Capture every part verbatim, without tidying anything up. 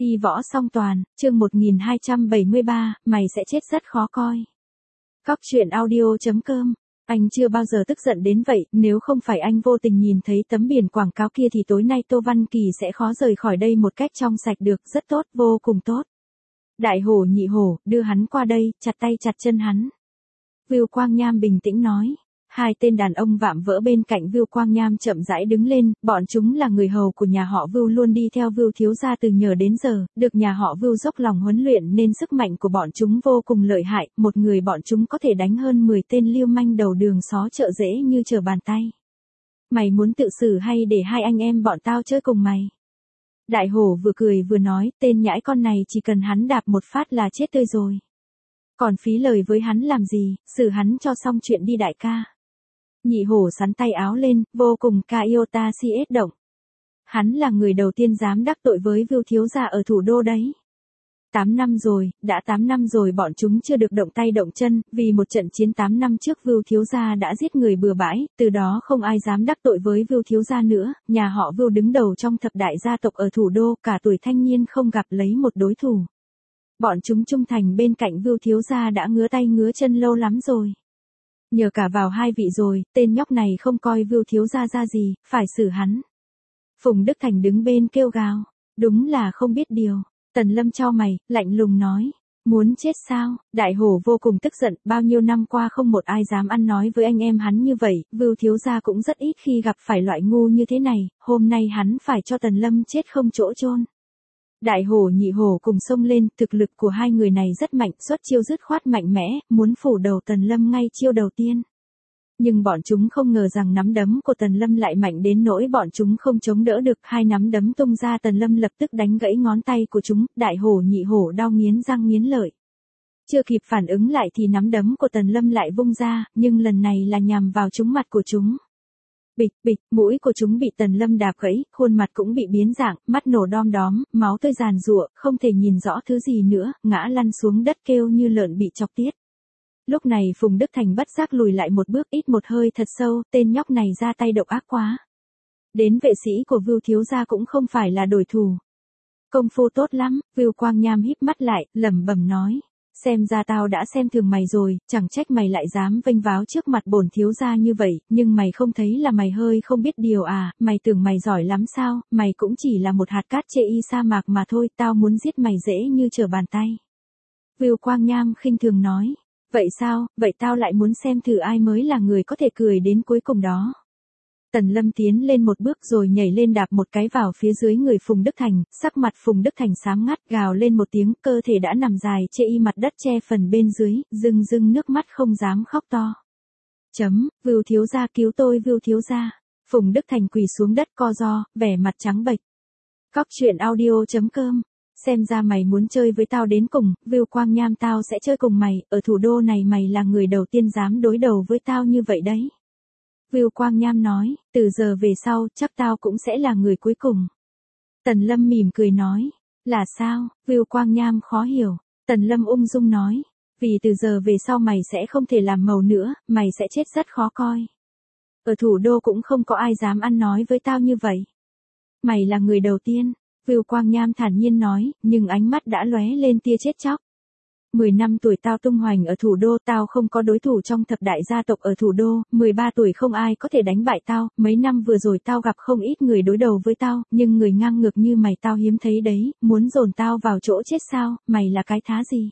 Y võ song toàn, chương một nghìn hai trăm bảy mươi ba, mày sẽ chết rất khó coi. Cóc truyện audio chấm com. Anh chưa bao giờ tức giận đến vậy, nếu không phải anh vô tình nhìn thấy tấm biển quảng cáo kia thì tối nay Tô Văn Kỳ sẽ khó rời khỏi đây một cách trong sạch được, rất tốt, vô cùng tốt. Đại hổ nhị hổ, đưa hắn qua đây, chặt tay chặt chân hắn. Vưu Quang Nham bình tĩnh nói. Hai tên đàn ông vạm vỡ bên cạnh Vưu Quang Nham chậm rãi đứng lên, bọn chúng là người hầu của nhà họ Vưu luôn đi theo Vưu thiếu gia từ nhờ đến giờ, được nhà họ Vưu dốc lòng huấn luyện nên sức mạnh của bọn chúng vô cùng lợi hại, một người bọn chúng có thể đánh hơn mười tên lưu manh đầu đường xó chợ dễ như trở bàn tay. Mày muốn tự xử hay để hai anh em bọn tao chơi cùng mày? Đại hổ vừa cười vừa nói, tên nhãi con này chỉ cần hắn đạp một phát là chết tươi rồi. Còn phí lời với hắn làm gì, xử hắn cho xong chuyện đi đại ca. Nhị hổ sắn tay áo lên, vô cùng Kaiota si ết động. Hắn là người đầu tiên dám đắc tội với Vưu thiếu gia ở thủ đô đấy. Tám năm rồi, đã tám năm rồi bọn chúng chưa được động tay động chân, vì một trận chiến tám năm trước Vưu thiếu gia đã giết người bừa bãi, từ đó không ai dám đắc tội với Vưu thiếu gia nữa, nhà họ Vưu đứng đầu trong thập đại gia tộc ở thủ đô, cả tuổi thanh niên không gặp lấy một đối thủ. Bọn chúng trung thành bên cạnh Vưu thiếu gia đã ngứa tay ngứa chân lâu lắm rồi. Nhờ cả vào hai vị rồi, tên nhóc này không coi Vưu thiếu gia ra gì, phải xử hắn. Phùng Đức Thành đứng bên kêu gào, đúng là không biết điều. Tần Lâm chau mày, lạnh lùng nói, muốn chết sao? Đại hổ vô cùng tức giận, bao nhiêu năm qua không một ai dám ăn nói với anh em hắn như vậy, Vưu thiếu gia cũng rất ít khi gặp phải loại ngu như thế này, hôm nay hắn phải cho Tần Lâm chết không chỗ chôn. Đại hổ nhị hổ cùng xông lên, thực lực của hai người này rất mạnh, xuất chiêu dứt khoát mạnh mẽ, muốn phủ đầu Tần Lâm ngay chiêu đầu tiên. Nhưng bọn chúng không ngờ rằng nắm đấm của Tần Lâm lại mạnh đến nỗi bọn chúng không chống đỡ được, hai nắm đấm tung ra Tần Lâm lập tức đánh gãy ngón tay của chúng, đại hổ nhị hổ đau nghiến răng nghiến lợi. Chưa kịp phản ứng lại thì nắm đấm của Tần Lâm lại vung ra, nhưng lần này là nhằm vào trúng mặt của chúng. Bịch, bịch, mũi của chúng bị Tần Lâm đạp gãy, khuôn mặt cũng bị biến dạng, mắt nổ đom đóm, máu tươi giàn giụa, không thể nhìn rõ thứ gì nữa, ngã lăn xuống đất kêu như lợn bị chọc tiết. Lúc này Phùng Đức Thành bất giác lùi lại một bước, ít một hơi thật sâu, tên nhóc này ra tay độc ác quá. Đến vệ sĩ của Vưu thiếu gia cũng không phải là đối thủ. Công phu tốt lắm, Vưu Quang Nham híp mắt lại, lẩm bẩm nói. Xem ra tao đã xem thường mày rồi, chẳng trách mày lại dám vênh váo trước mặt bổn thiếu gia như vậy, nhưng mày không thấy là mày hơi không biết điều à, mày tưởng mày giỏi lắm sao, mày cũng chỉ là một hạt cát chê y sa mạc mà thôi, tao muốn giết mày dễ như trở bàn tay. Vưu Quang Nham khinh thường nói, vậy sao, vậy tao lại muốn xem thử ai mới là người có thể cười đến cuối cùng đó. Tần Lâm tiến lên một bước rồi nhảy lên đạp một cái vào phía dưới người Phùng Đức Thành, sắc mặt Phùng Đức Thành xám ngắt, gào lên một tiếng, cơ thể đã nằm dài chê y mặt đất che phần bên dưới, rưng rưng nước mắt không dám khóc to. Chấm, Vưu thiếu gia cứu tôi, Vưu thiếu gia. Phùng Đức Thành quỳ xuống đất co ro, vẻ mặt trắng bệch. Cóc truyện audio chấm com. Xem ra mày muốn chơi với tao đến cùng, Vưu Quang Nham, tao sẽ chơi cùng mày, ở thủ đô này mày là người đầu tiên dám đối đầu với tao như vậy đấy. Vưu Quang Nham nói, từ giờ về sau, chắc tao cũng sẽ là người cuối cùng. Tần Lâm mỉm cười nói, là sao? Vưu Quang Nham khó hiểu. Tần Lâm ung dung nói, vì từ giờ về sau mày sẽ không thể làm màu nữa, mày sẽ chết rất khó coi. Ở thủ đô cũng không có ai dám ăn nói với tao như vậy. Mày là người đầu tiên, Vưu Quang Nham thản nhiên nói, nhưng ánh mắt đã lóe lên tia chết chóc. Mười năm tuổi tao tung hoành ở thủ đô, tao không có đối thủ trong thập đại gia tộc ở thủ đô, mười ba tuổi không ai có thể đánh bại tao, mấy năm vừa rồi tao gặp không ít người đối đầu với tao, nhưng người ngang ngược như mày tao hiếm thấy đấy, muốn dồn tao vào chỗ chết sao, mày là cái thá gì?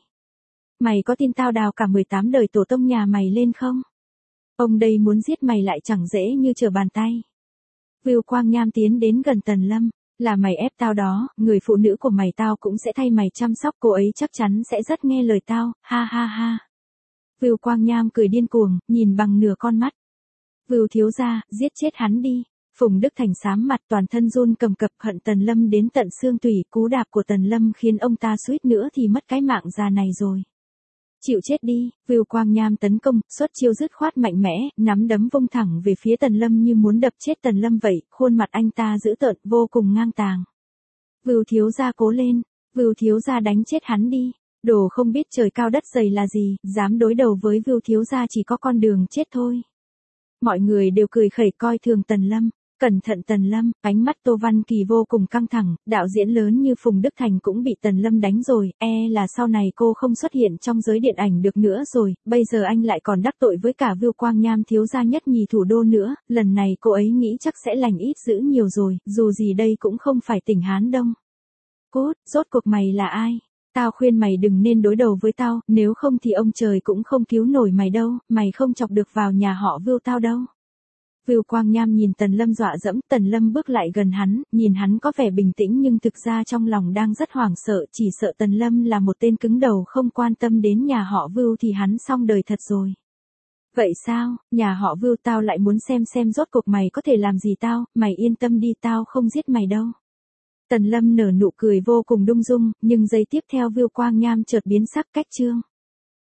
Mày có tin tao đào cả mười tám đời tổ tông nhà mày lên không? Ông đây muốn giết mày lại chẳng dễ như trở bàn tay. Vưu Quang Nham tiến đến gần Tần Lâm. Là mày ép tao đó, người phụ nữ của mày tao cũng sẽ thay mày chăm sóc, cô ấy chắc chắn sẽ rất nghe lời tao, ha ha ha. Vưu Quang Nham cười điên cuồng, nhìn bằng nửa con mắt. Vưu thiếu gia, giết chết hắn đi. Phùng Đức Thành xám mặt, toàn thân run cầm cập, hận Tần Lâm đến tận xương tủy, cú đạp của Tần Lâm khiến ông ta suýt nữa thì mất cái mạng già này rồi. Chịu chết đi, Vưu Quang Nham tấn công, xuất chiêu dứt khoát mạnh mẽ, nắm đấm vung thẳng về phía Tần Lâm như muốn đập chết Tần Lâm vậy, khuôn mặt anh ta dữ tợn, vô cùng ngang tàng. Vưu thiếu gia cố lên, Vưu thiếu gia đánh chết hắn đi, đồ không biết trời cao đất dày là gì, dám đối đầu với Vưu thiếu gia chỉ có con đường chết thôi. Mọi người đều cười khẩy coi thường Tần Lâm, Cẩn thận Tần Lâm, ánh mắt Tô Văn Kỳ vô cùng căng thẳng, đạo diễn lớn như Phùng Đức Thành cũng bị Tần Lâm đánh rồi, e là sau này cô không xuất hiện trong giới điện ảnh được nữa rồi, bây giờ anh lại còn đắc tội với cả Vưu Quang Nham thiếu gia nhất nhì thủ đô nữa, lần này cô ấy nghĩ chắc sẽ lành ít dữ nhiều rồi, dù gì đây cũng không phải tỉnh Hán Đông. Cốt, rốt cuộc mày là ai? Tao khuyên mày đừng nên đối đầu với tao, nếu không thì ông trời cũng không cứu nổi mày đâu, mày không chọc được vào nhà họ Vưu tao đâu. Vưu Quang Nham nhìn Tần Lâm dọa dẫm, Tần Lâm bước lại gần hắn, nhìn hắn có vẻ bình tĩnh nhưng thực ra trong lòng đang rất hoảng sợ, chỉ sợ Tần Lâm là một tên cứng đầu không quan tâm đến nhà họ Vưu thì hắn xong đời thật rồi. Vậy sao, nhà họ Vưu tao lại muốn xem xem rốt cuộc mày có thể làm gì tao, mày yên tâm đi tao không giết mày đâu. Tần Lâm nở nụ cười vô cùng đung dung, nhưng giây tiếp theo Vưu Quang Nham chợt biến sắc cách trương.